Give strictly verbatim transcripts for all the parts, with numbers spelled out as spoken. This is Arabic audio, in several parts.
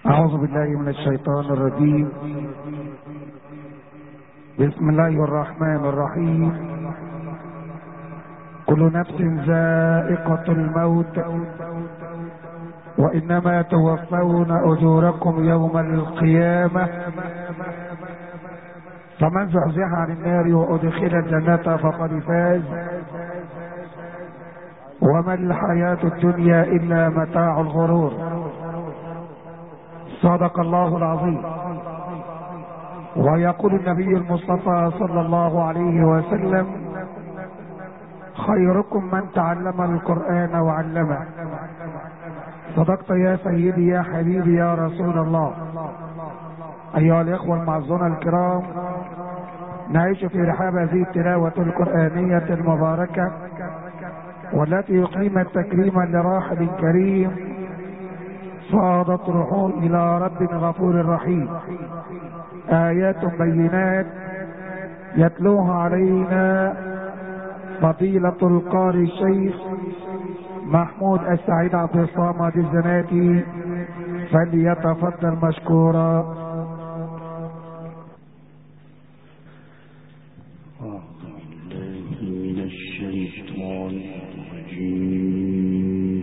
أعوذ بالله من الشيطان الرجيم. بسم الله الرحمن الرحيم. كل نفس ذائقة الموت وإنما توفون أجوركم يوم القيامة، فمن زحزح عن النار وأدخل الجنة فقد فاز، وما الحياة الدنيا إلا متاع الغرور. صدق الله العظيم. ويقول النبي المصطفى صلى الله عليه وسلم: خيركم من تعلم القرآن وعلمه. صدقت يا سيدي يا حبيبي يا رسول الله. أيها الإخوة المعزون الكرام، نعيش في رحاب هذه التلاوة القرآنية المباركة، والتي أقيمت تكريما لراحل كريم صادت روحه إلى رب غفور رحيم. آيات بينات يتلوها علينا فضيلة القارئ الشيخ محمود السعيد عبد الصامد الزناتي، فليتفضل مشكورا. من الشيطان الرجيم.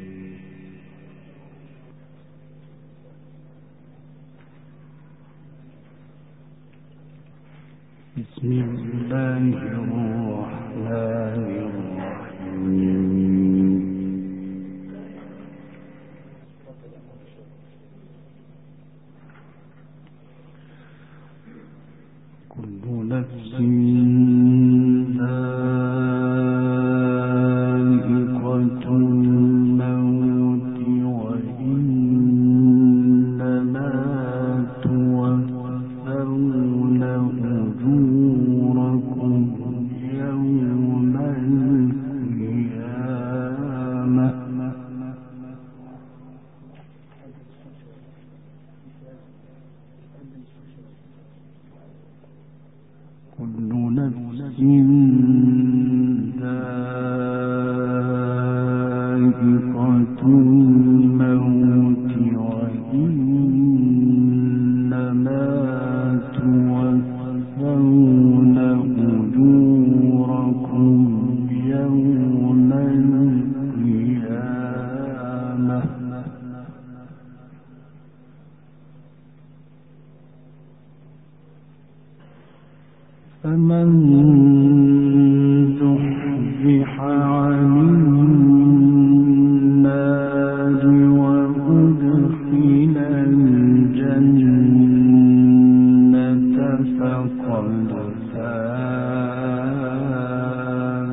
بسم الله الرحمن الرحيم. كل نفس ذائقة الموت وإنما توفون أجوركم يوم القيامة، كل نفس ذائقة الموت وإنما توفون أجوركم يوم القيامة، فمن زحزح عن النار وأدخل الجنة فقد فاز،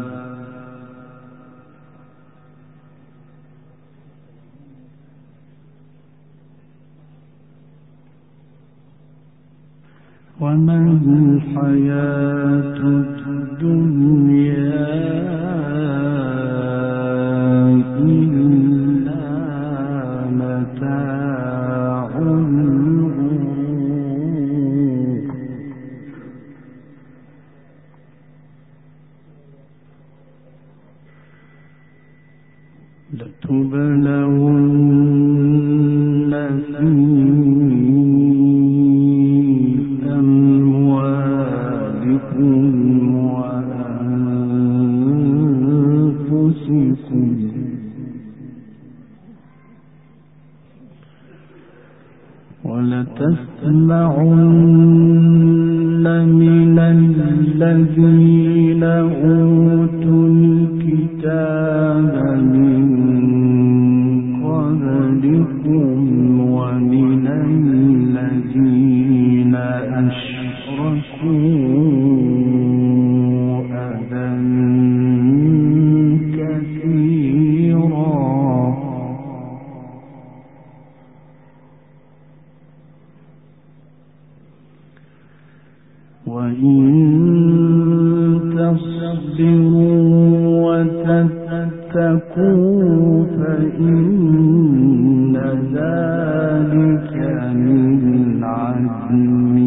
وما الحياة الدنيا إلا متاع الغرور. لتبلون في أموالكم وأنفسكم، ولتسمعن من الذين أوتوا الكتاب من قبلكم ومن الذين أشركوا أذى كثيرا، وإن تصبروا وتتقوا فإن ذلك من عزم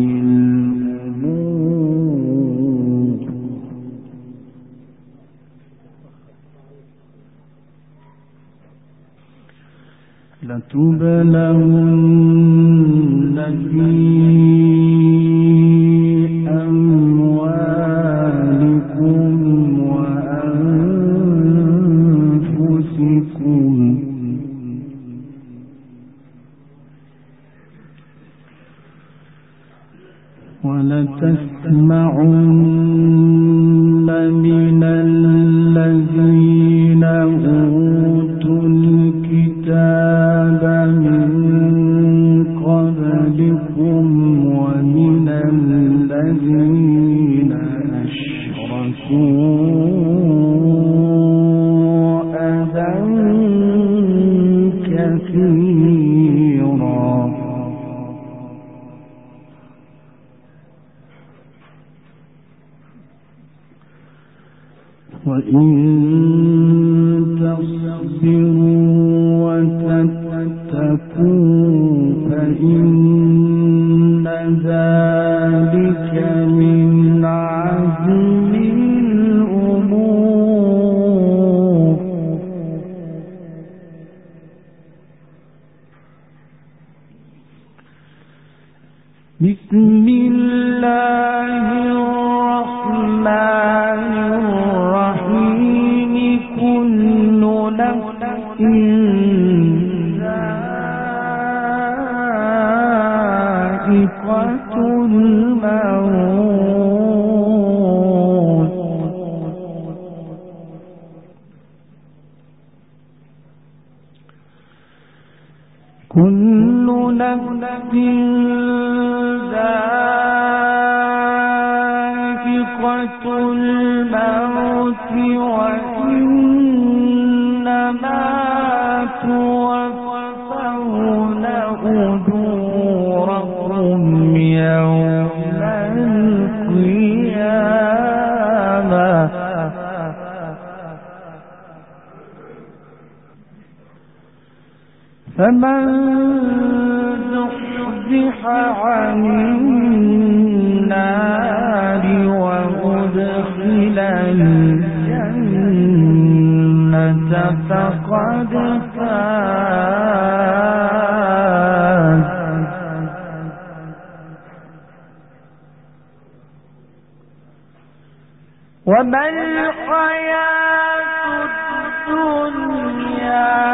الأمور. لتبلغن في أموالكم وأنفسكم ولتسمعن من الذين أوتوا الكتاب من قبلكم ومن الذين أشركوا أذى كثيرا وإن تصبروا وتتقوا فإن ذلك من عزم الأمور بسم الله الرحمن الرحيم كل نفس ذائقة الموت كل نفس ذائقة الموت وإنما توفون أجوركم يوم القيامة فمن زحزح عن النار وأدخل الجنة فقد فاز وما الحياة الدنيا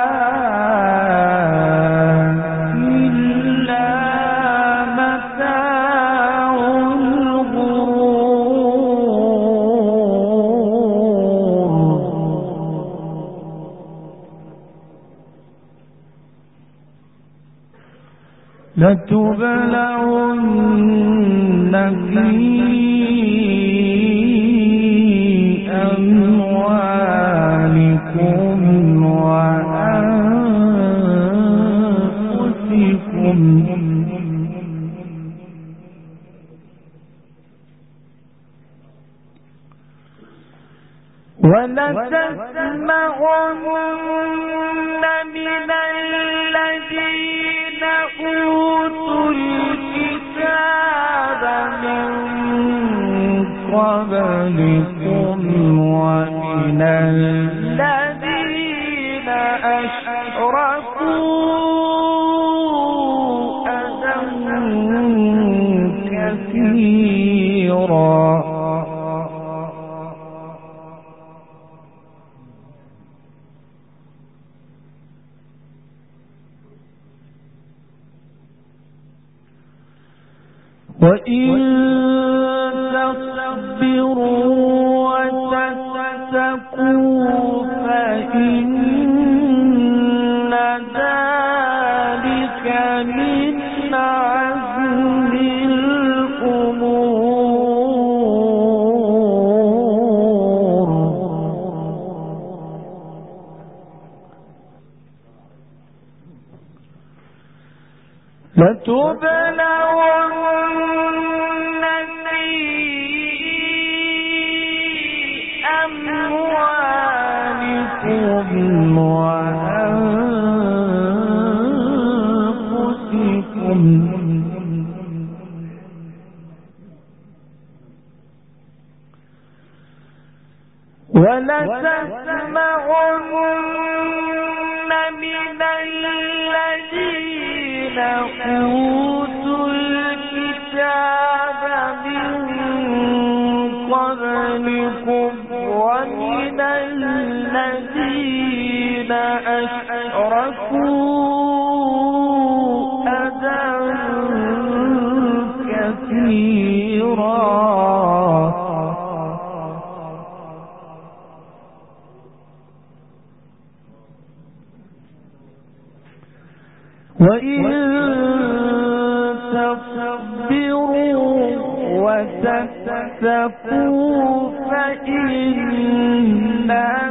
لتبلغن في أموالكم وأنفسكم ولتسمعن من الذين أوتوا الكتاب من قبلكم ومن الذين أشركوا أذى كثيرا وإن تصبروا وتتقوا فإن ذلك من عزم الأمور لتبلغن في أموالكم وأنفسكم ولتسمعن من أوتوا الكتاب من قبلكم ومن الذين أشركوا أذى كثيرا وإن تصبروا وتتقوا فإن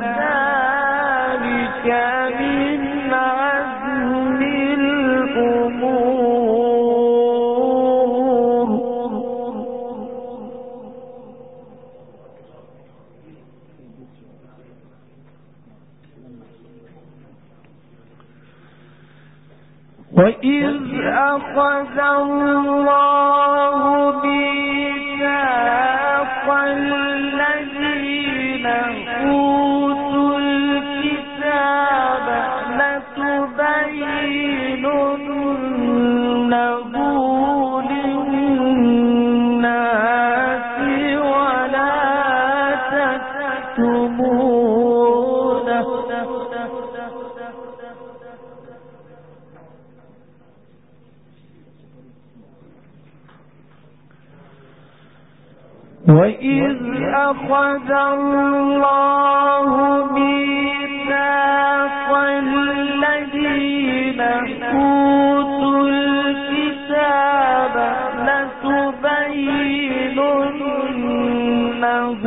ذلك من عزم الأمور وإذ أخذ الله ميثاق الذين أوتوا الكتاب لتبيننه للناس ولا تكتمونه وإذ أخذ الله ميثاق الذين أوتوا الكتاب لتبيننه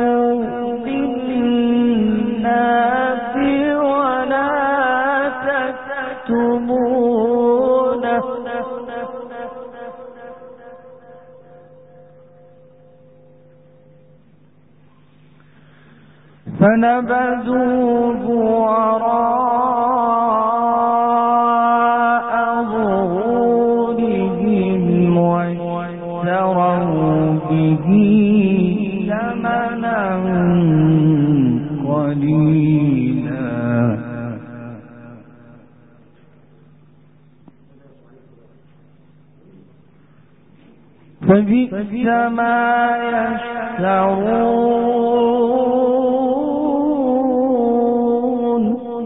للناس ولا تكتمونه فنبذوه وراء ظهورهم واشتروا به ثمنا قليلا فبئس ما يشترون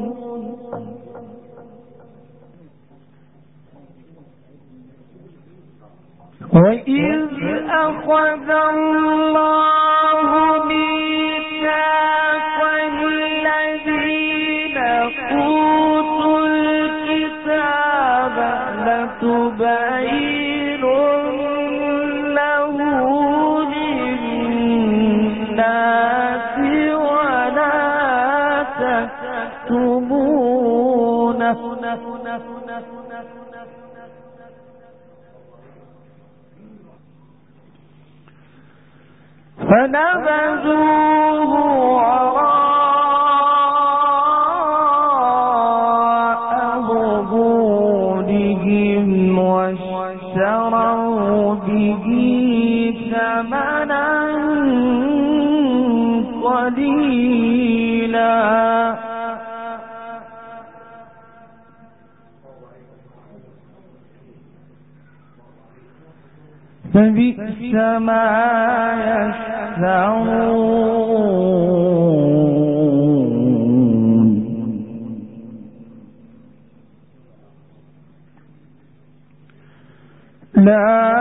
وإذ أخذ الله ميثاق الذين أوتوا الكتاب لتبيننه للناس ولا تكتمونه فنبذوه وراء ظهورهم واشتروا به ثمنا قليلا فبئس ما يشترون لا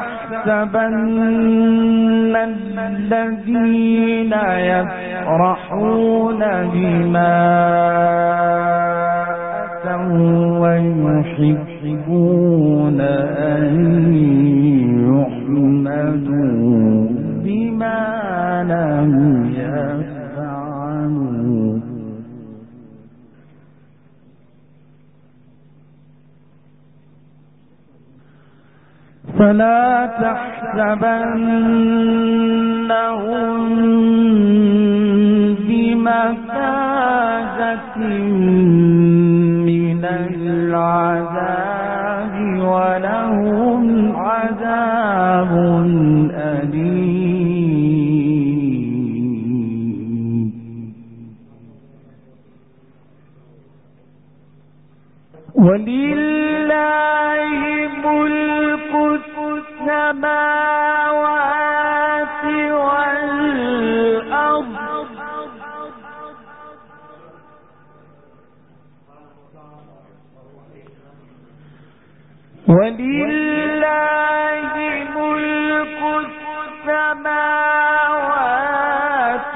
تحسبن الذين يفرحون بما أتوا ويحبون أن يحمدوا بما لم يفعلوا فلا تحسبنهم بمفازة من العذاب ولهم عذاب أليم ولله ملك السماوات والأرض ولله ملك السماوات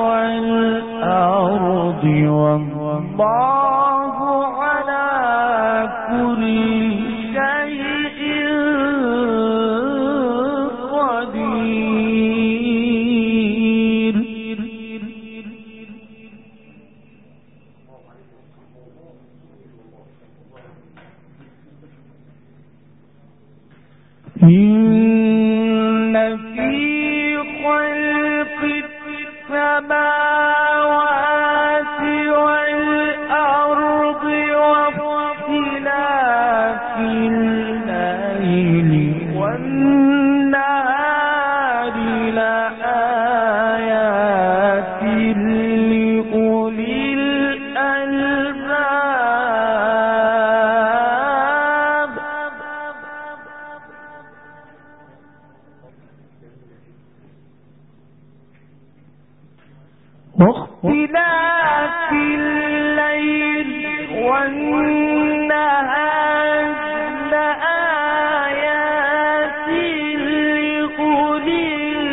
والأرض والله على كل شيء قدير. إن في خلق السماوات والأرض واختلاف الليل والنهار لآيات لأولي الألباب. واختلاف الليل والنهار لآيات لأولي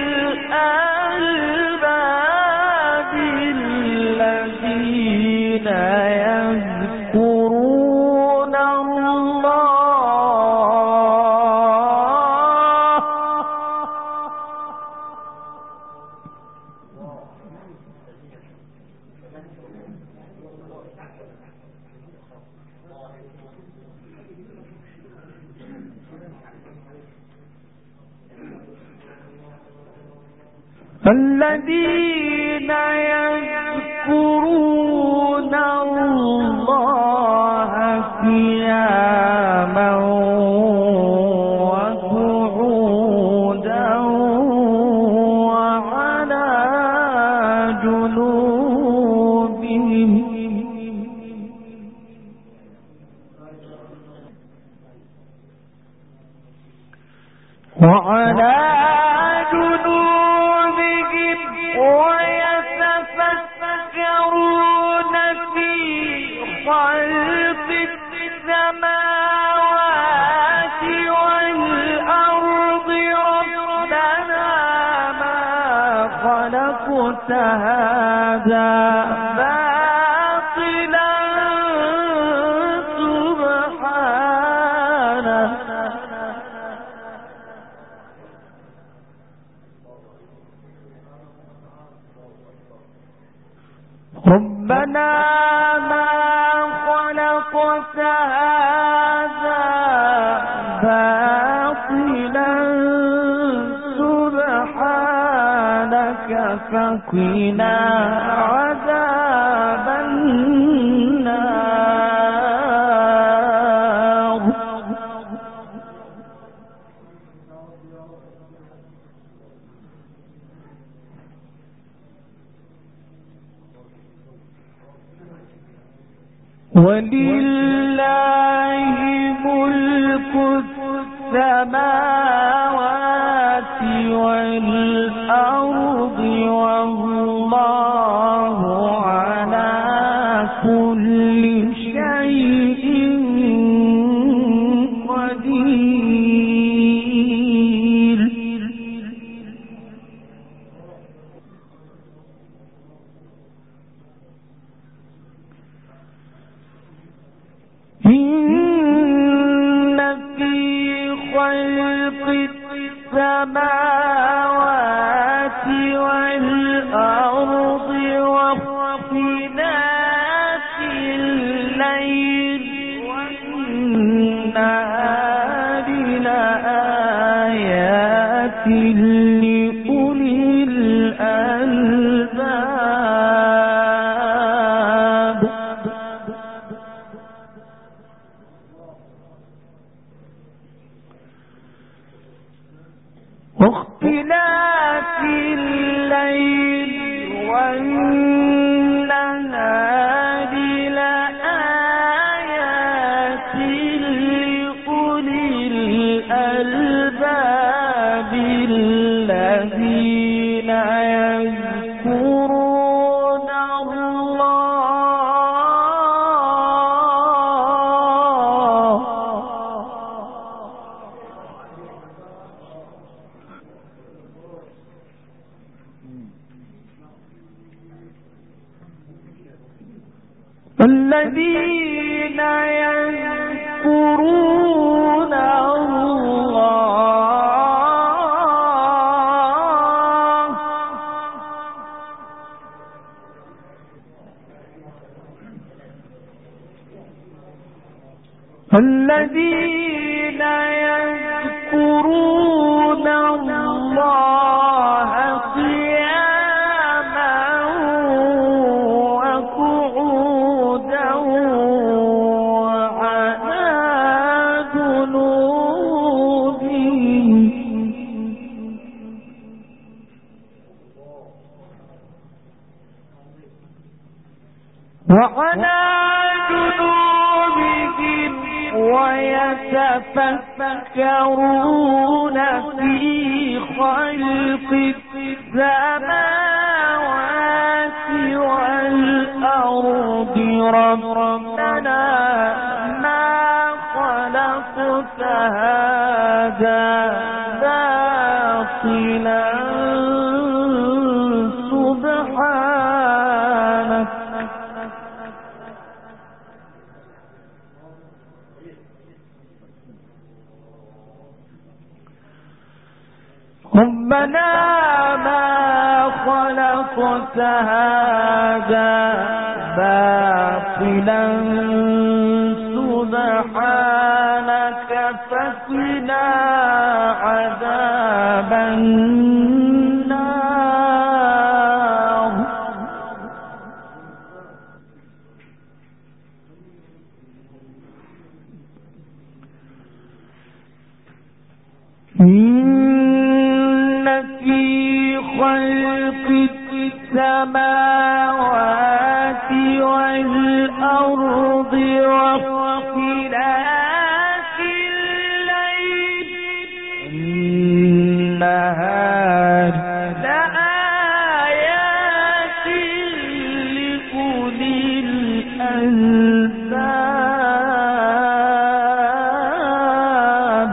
الألباب الذين يذكرون الله الذين يذكرون الله قياما وقعودا وعلى جنوبهم وعلى جنوبهم ويتفكرون في خلق السماوات والأرض ربنا ما خلقت هذا باطلا سبحانك ربنا ما خلقت هذا باطلا سبحانك فقنا عذاب النار. ولله ملك السماوات والأرض والله على كل شيء قدير. إن في خلق السماوات والأرض واختلاف الليل والنهار لآيات لأولي الألباب. واختلاف الليل والنهار لآيات لأولي الألباب. الذين يذكرون الله الذين يذكرون الله قياما وقعودا وعلى جنوبهم وعلى جنوبهم ويتفكرون في خلق السماوات والأرض ربنا ما خلقت هذا باطلا سبحانك ربنا ما خلقت هذا باطلا سبحانك فقنا عذاب النار خلق السماوات والأرض واختلاف الليل والنهار لآيات لأولي الألباب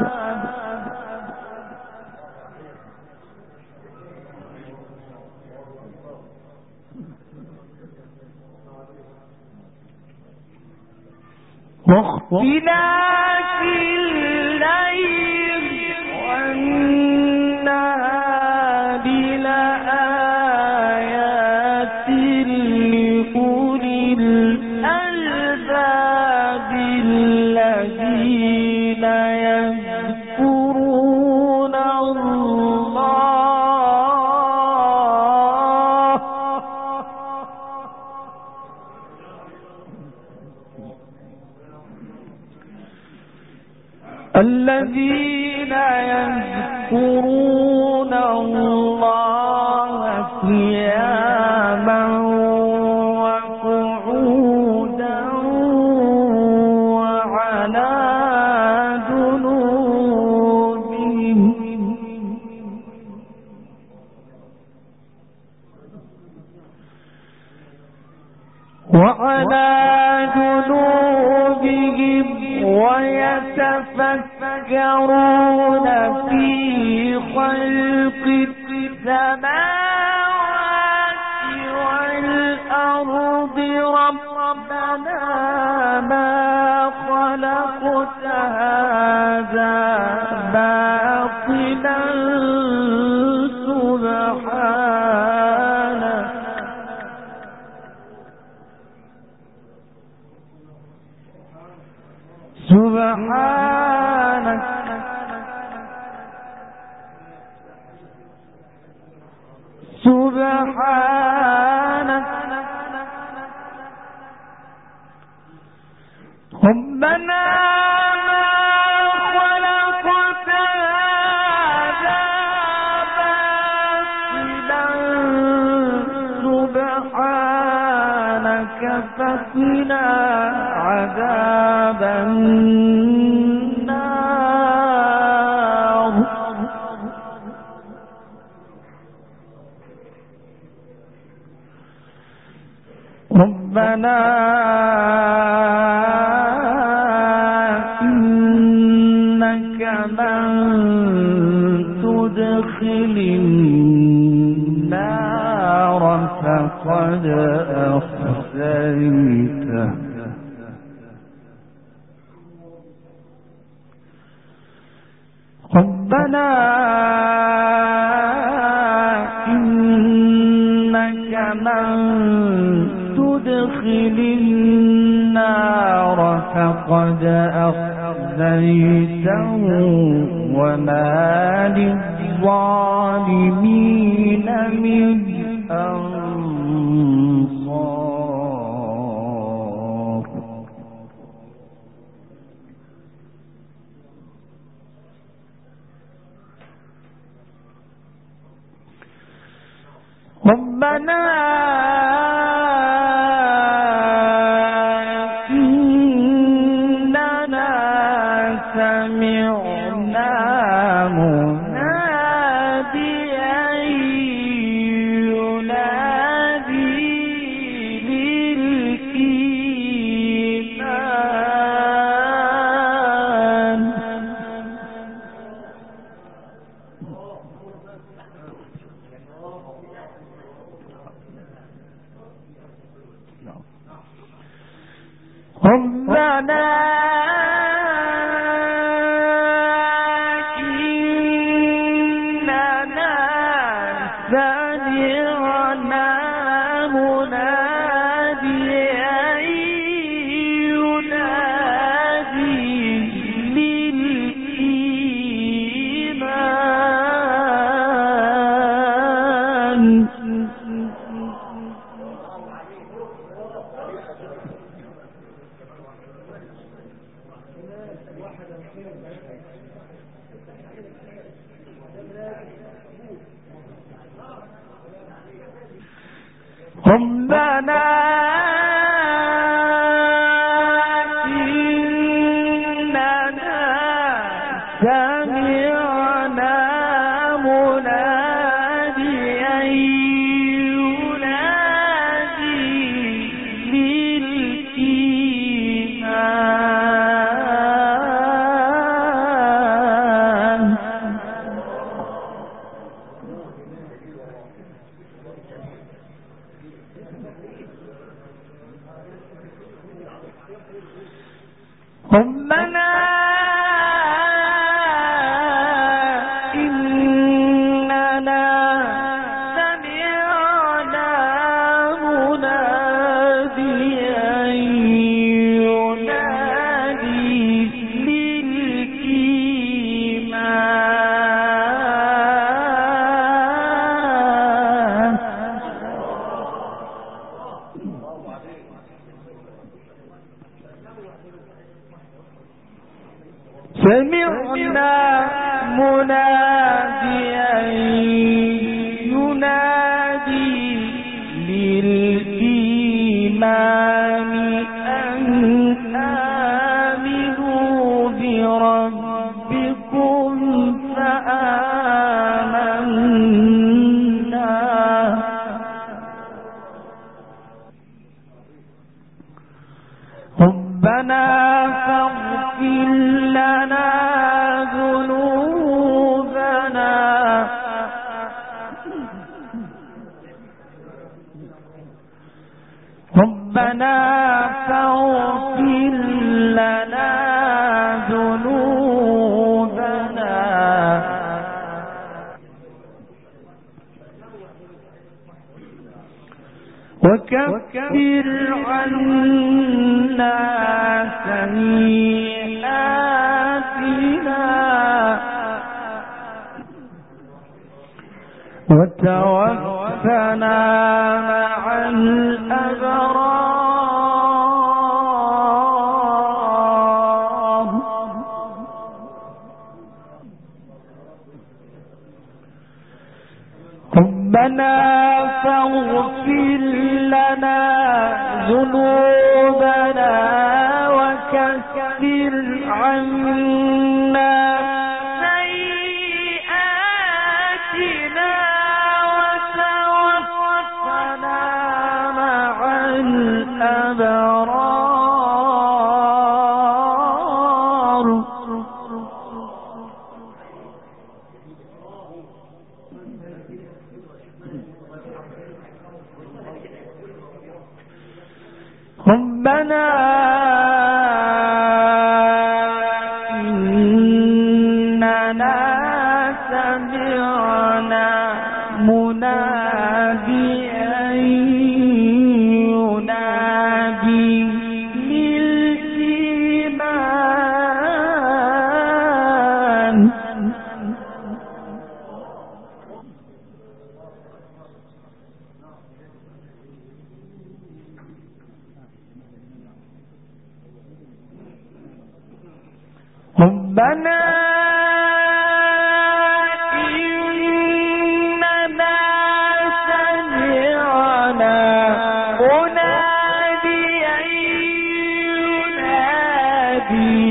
واختلاف الليل والنهار لآيات لأولي الألباب الذين يذكرون الله الذين يذكرون الله قياما وقعودا وعلى جنوبهم وعلى جنوبهم ويتفكرون في خلق السماوات والأرض ربنا ما خلقت هذا باطلا سبحانك سبحانك سبحانك ربنا ما خلقت هذا باطلا سبحانك فقنا عذاب النار ربنا إنك من تدخل النار فقد أخزيته ربنا إنك من تدخل النار فقد أخزيته وما للظالمين من أنصار. ربنا إننا سمعنا مناديا ينادي للإيمان. ربنا إننا سمعنا مناديا ينادي للإيمان. ربنا إننا سمعنا مناديا ينادي للإيمان. ربنا إننا سمعنا مناديا ينادي للإيمان. سمعنا مناديا ينادي للإيمان أن آمنوا بربكم فآمنا. ربنا فاغفر لنا ذنوبنا ربنا فاغفر لنا ذنوبنا وكفر عنا سيئاتنا وتوفنا مع الأبرار. ربنا فاغفر لنا ذنوبنا وكفر عنا سيئاتنا وتوفنا مع الأبرار. ربنا ربنا إننا سمعنا مناديا ينادي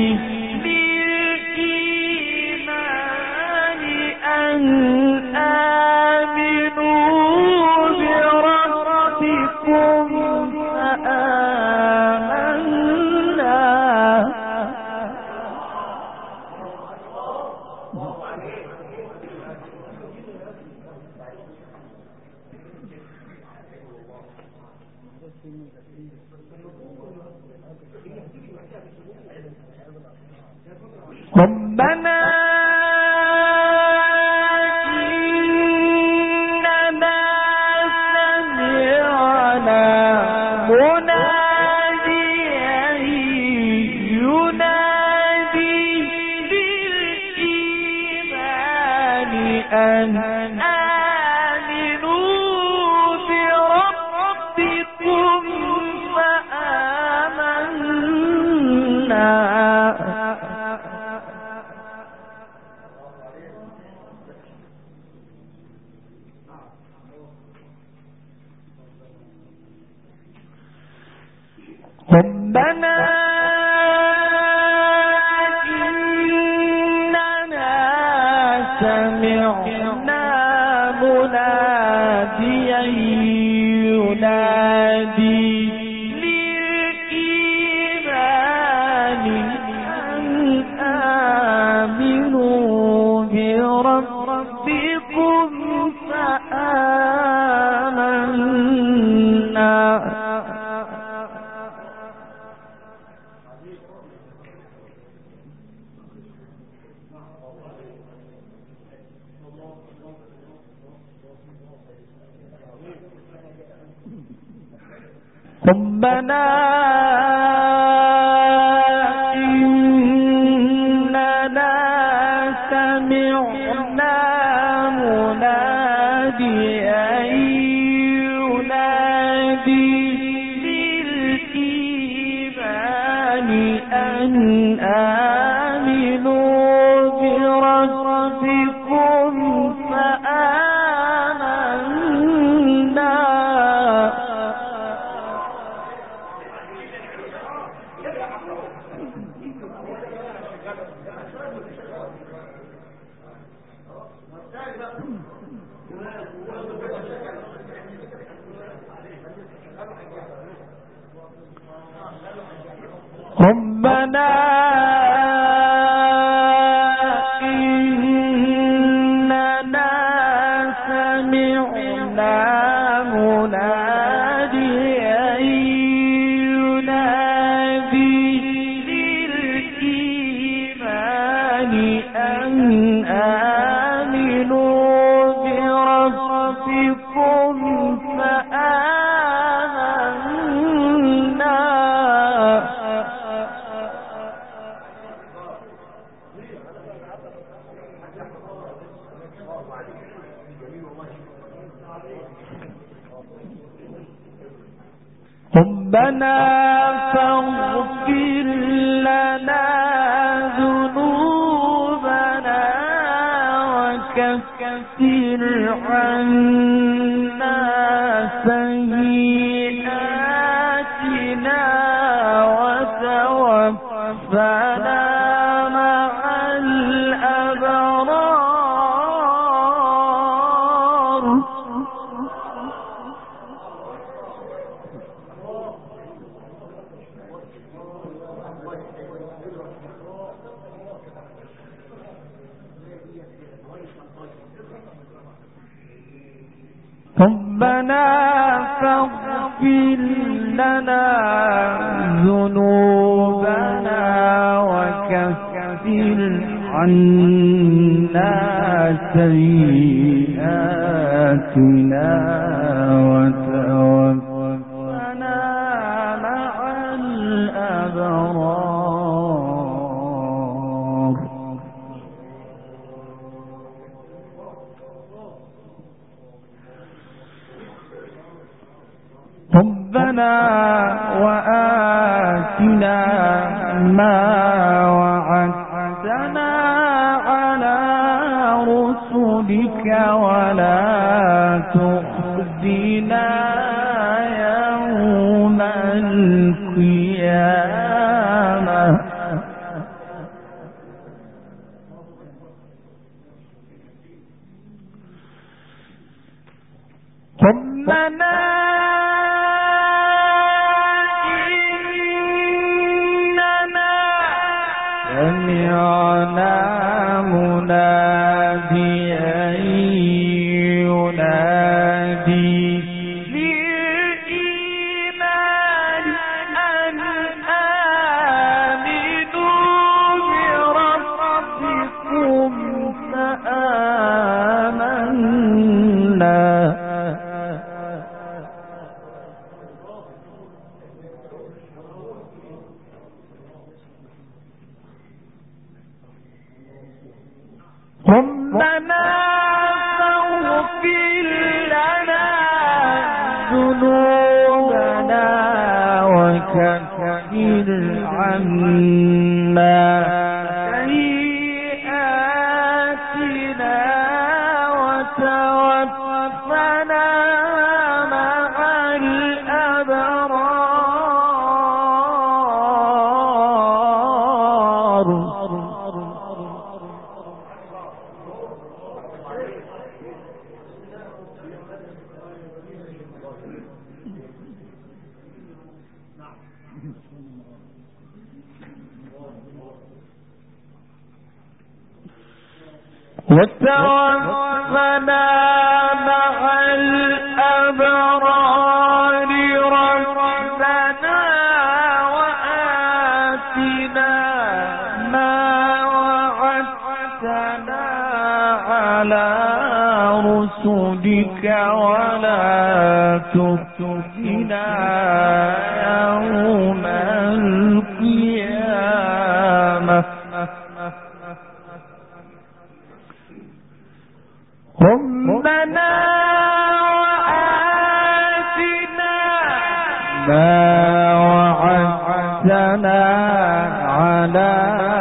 للإيمان أن آمنوا بربكم فآمنا. ربنا إننا سمعنا مناديا ينادي للإيمان أن آمنوا بربكم فآمنا. ربنا إننا سمعنا مناديا ينادي للإيمان أن آمنوا بربكم فآمنا. ربنا إننا سمعنا مناديا ينادي للإيمان أن آمنوا بربكم فآمنا. ربنا إننا سمعنا مناديا ينادي للإيمان أن آمنوا بربكم فآمنا. ربنا فاغفر لنا ذنوبنا وكفر عنا سيئاتنا وتوفنا مع الأبرار. ربنا فاغفر لنا ذنوبنا وكفر عنا سيئاتنا وتوفنا مع الأبرار. ربنا وآتنا ما وعدتنا سمعنا مناديا ينادي للإيمان أن آمنوا بربكم فآمنا. ربنا فاغفر لنا ذنوبنا وكفر عنا سيئاتنا وتوفنا مع الأبرار. وتوفنا مع الأبرار ربنا وآتنا ما وعدتنا على رسلك ولا تخزنا يوم القيامة. ربنا وآتنا ما وعدتنا على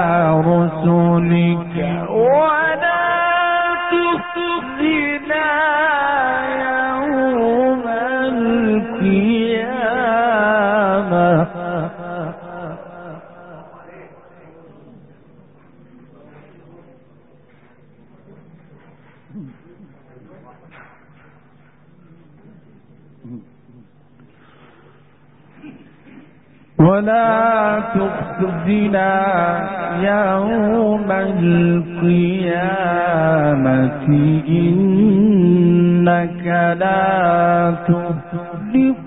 رسلك ولا تخزنا يوم القيامة. ولا تخزنا يوم القيامة إنك لا تخلف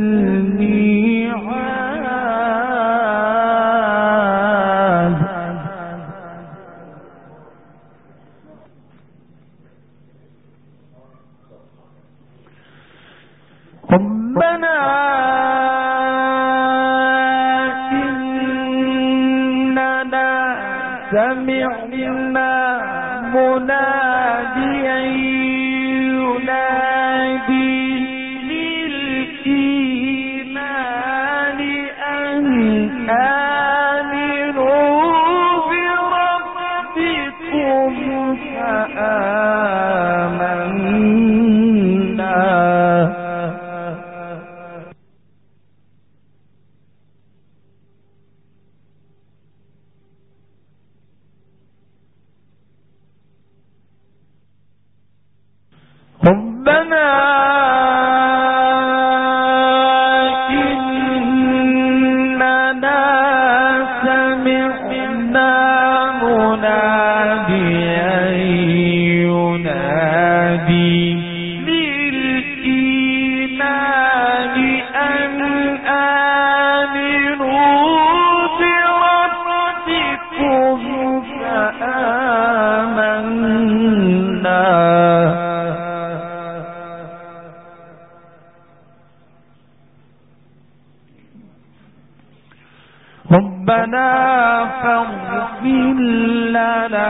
الميعاد. ربنا سمعنا مناديا ينادي للإيمان أن آمنوا بربكم فآمنا. ربنا إننا سمعنا مناديا ينادي للإيمان أن آمنوا بربكم فآمنا. ربنا فاغفر لنا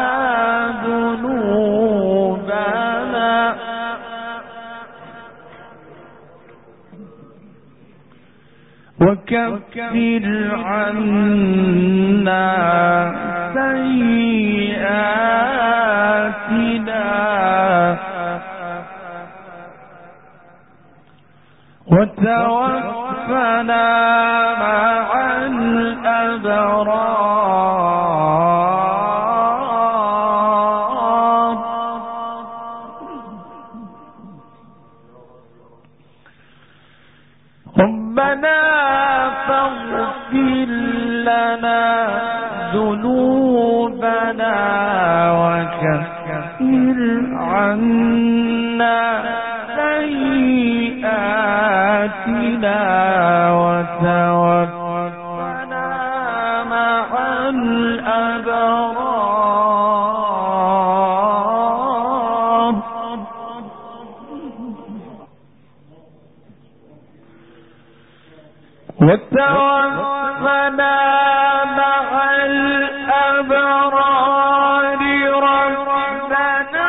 ذنوبنا وكفر عنا سيئاتنا وتوفنا مع الأبرار. ربنا فاغفر لنا ذنوبنا وتوفنا مع الأبرار وتوفنا مع الأبرار ربنا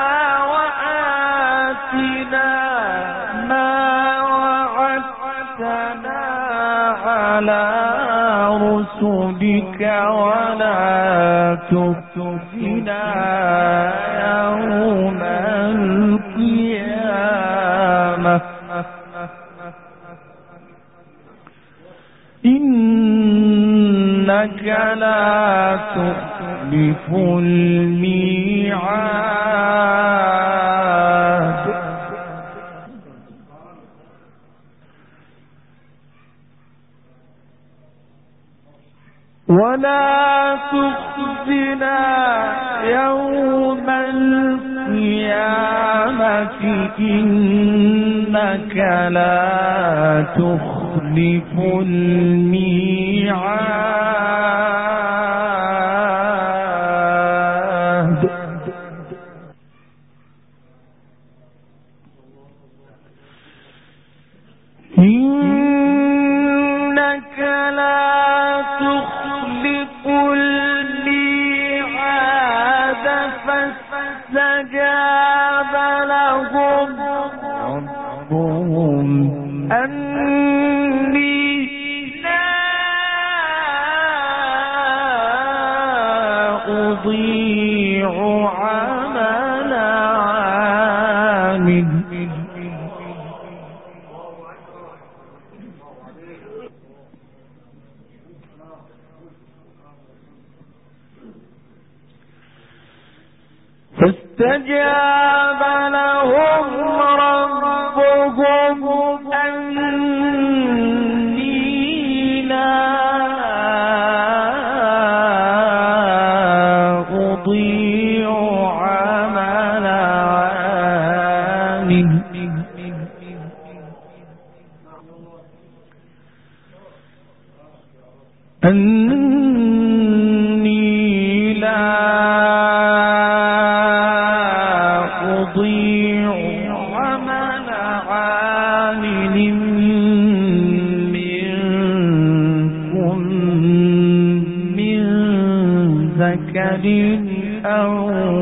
وآتنا ما وعدتنا على رسلك ولا تخزنا يوم القيامة إنك لا تخلف الميعاد ولا تخزنا يوم القيامة إنك لا تخلف الميعاد إنك لا تخلف الميعاد فاستجاب لهم ربهم أني لا أضيع عمل عامل فاستجاب لهم ربهم أني لا أضيع عمل عامل أني لا أضيع عمل عامل منكم من ذكر أو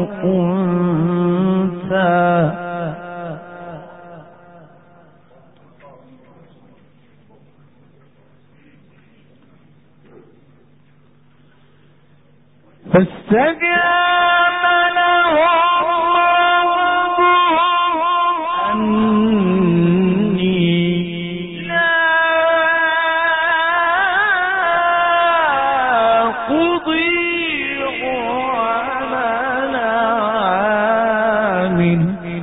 أنثى فاستجاب لهم ربهم أني لا أضيع عمل عامل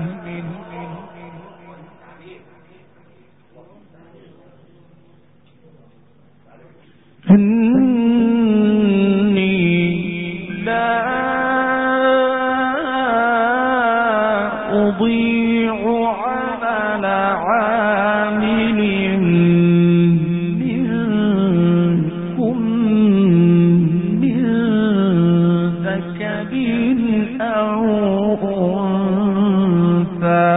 أضيع عمل عامل منكم من ذكر أو أنثى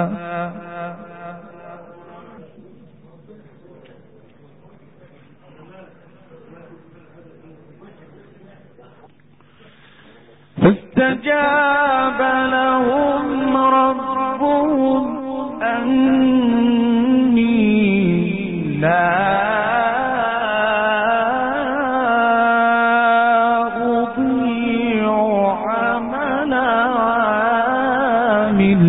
فاستجاب لهم ربهم أني لا أضيع عمل عامل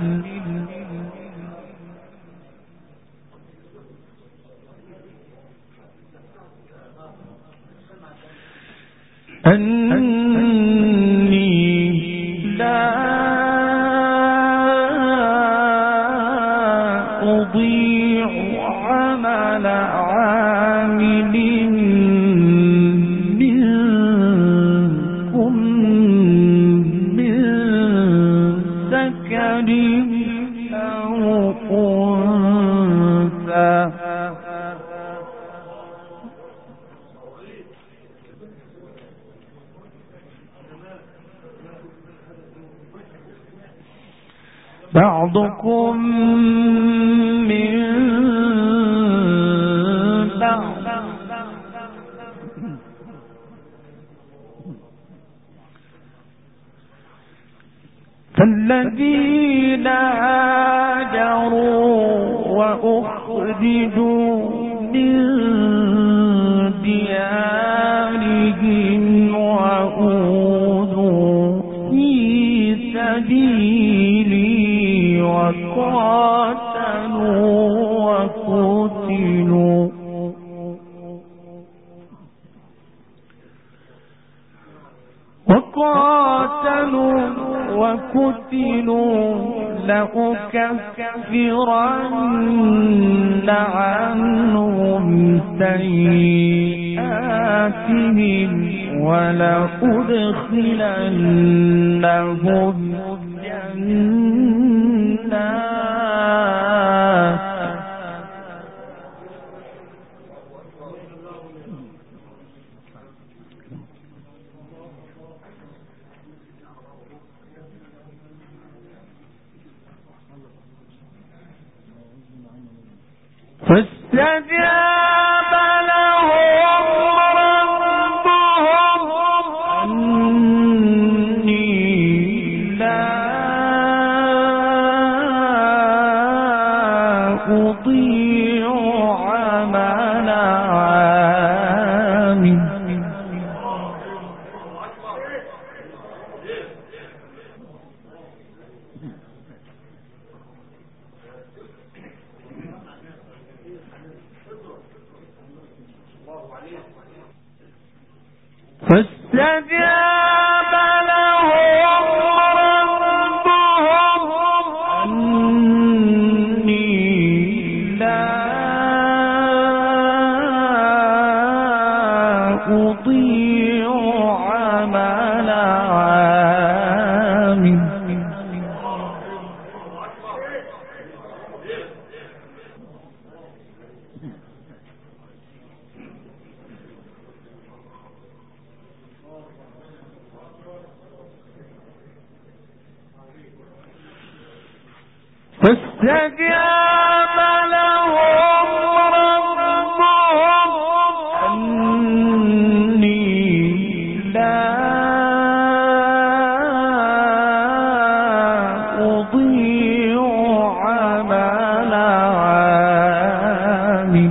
أني لا أضيع عمل عامل منكم من ذكر أو أنثى بعضكم من بعض فالذين هاجروا وأخرجوا من ديارهم وأوذوا في سبيلي وقاتلوا وقتلوا وقاتلوا وقتلوا لأكفرن عنهم سيئاتهم ولأدخلنهم جنات فاستجاب لهم ربهم أني لا أضيع عمل عامل فاستجاب لهم ربهم أني لا أضيع عمل عامل فاستجاب لهم ربهم أني لا أضيع عمل عامل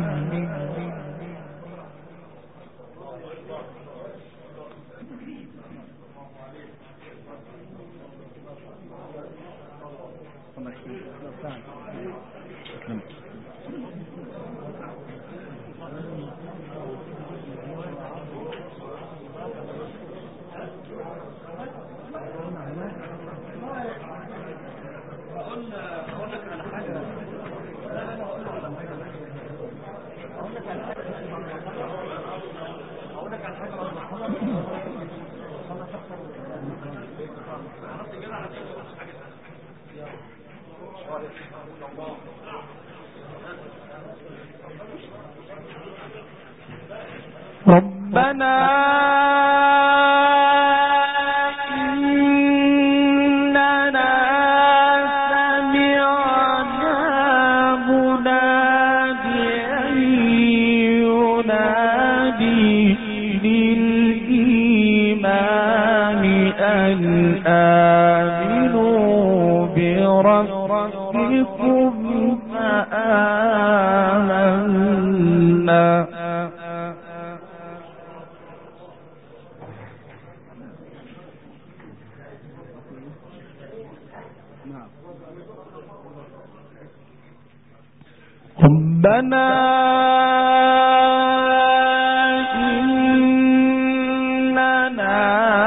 ربنا إننا سمعنا مناديا ينادي للإيمان أن آمنوا بربكم فآمنا ربنا إننا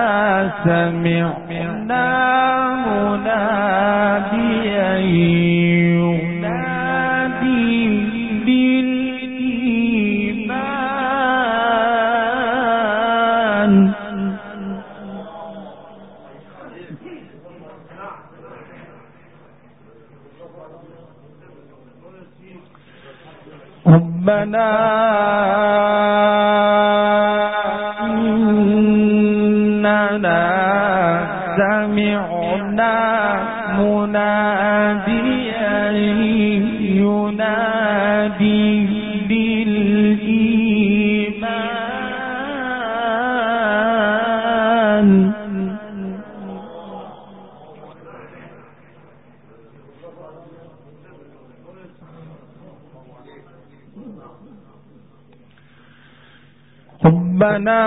سمعنا مناديا ينادي للإيمان ربنا إننا سمعنا مناديا ينادي بالإيمان ربنا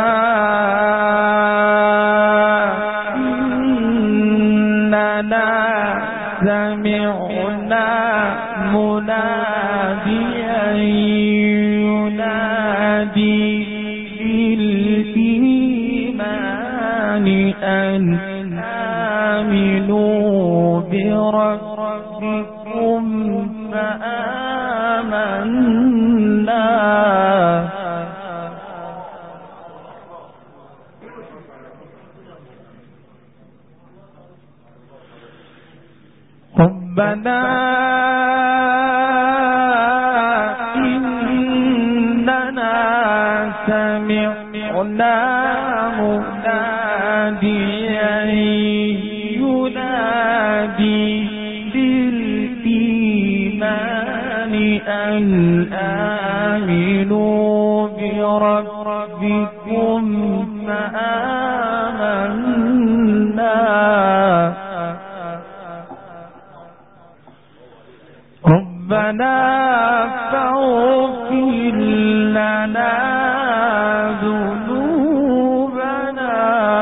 إننا سمعنا مناديا ينادي بالإيمان أن آمنوا بربكم فآمنا ربنا إننا سمعنا مناديا ينادي بالإيمان أن آمنوا بربكم فآمنا ربنا فاغفر لنا ذنوبنا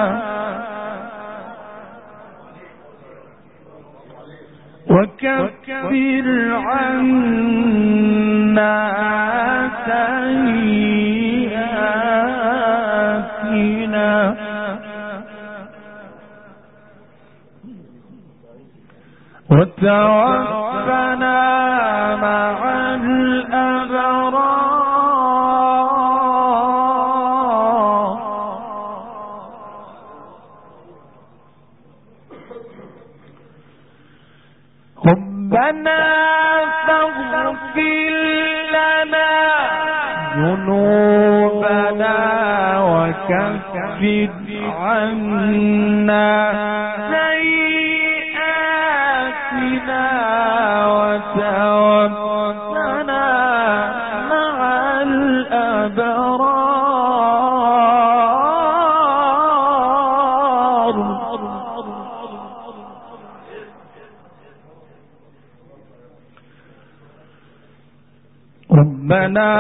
وكفر عنا سيئاتنا وتوفنا مع الأبرار ربنا فاغفر لنا ذنوبنا وكفر عنا سيئاتنا وتوفنا مع الأبرار ربنا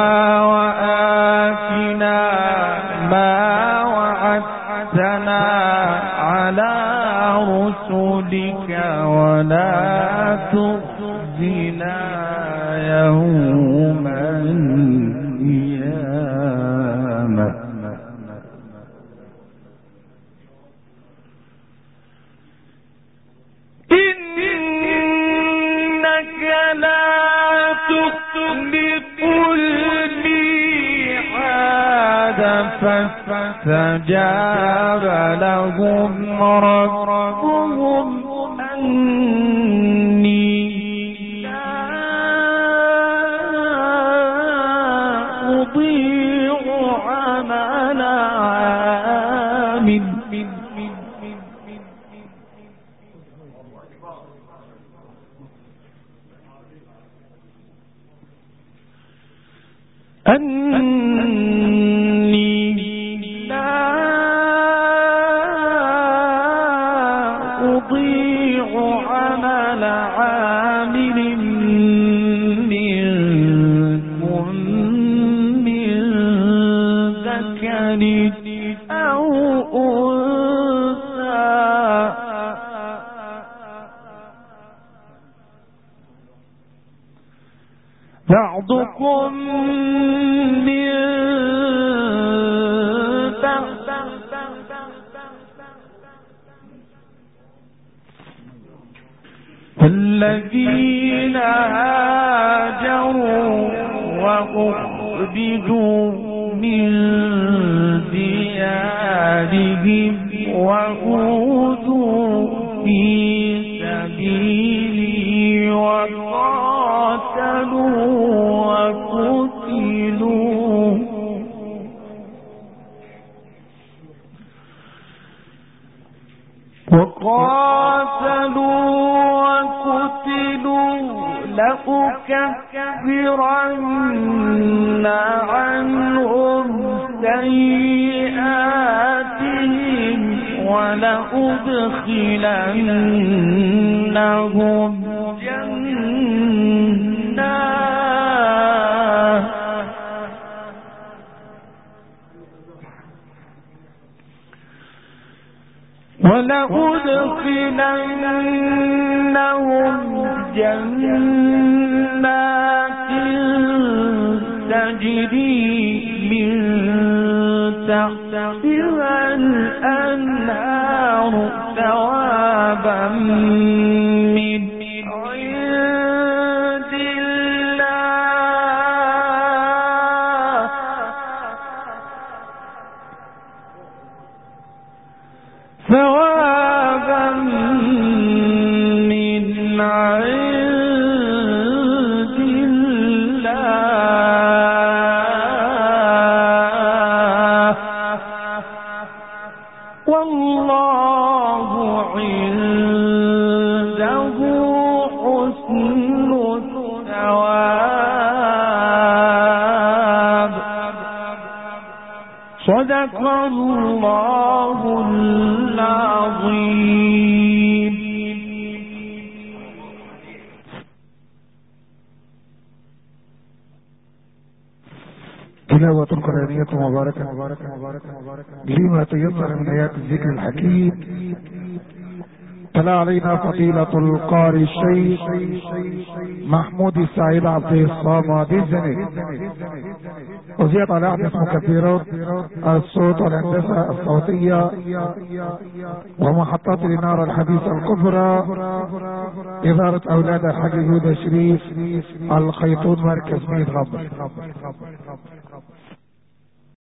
وآتنا ما وعدتنا على رسلك ولا تخزنا يوم القيامة إنك لا تخلف الميعاد فاستجاب لهم ربهم أني لا أضيع عمل عامل أني لا أضيع عمل عامل منكم من ذكر أو أنثى بعضكم من بعض الذين هاجروا وأخرجوا من ديارهم وأوذوا في سبيلي وقاتلوا وقتلوا وقاتلوا لأكفرن عنهم سيئاتهم ولأدخلنهم جنات ولأدخلنهم جنات تجري من تحتها الأنهار ثوابا من عند الله ثوابا من عند الله والله عنده حسن الثواب. صدق الله العظيم. تلاوة قرآنية مباركة لما تيسر من آيات الذكر الحكيم. تلا علينا فضيلة القارئ الشيخ محمود السعيد عبد الصمد الزني، وزيادة على أحدث مكبرات الصوت والهندسة الصوتية ومحطات الإنارة الحديثة الكبرى، إدارة أولاد الحاج يهوذا شريف الخيطون مركز ميت غمر.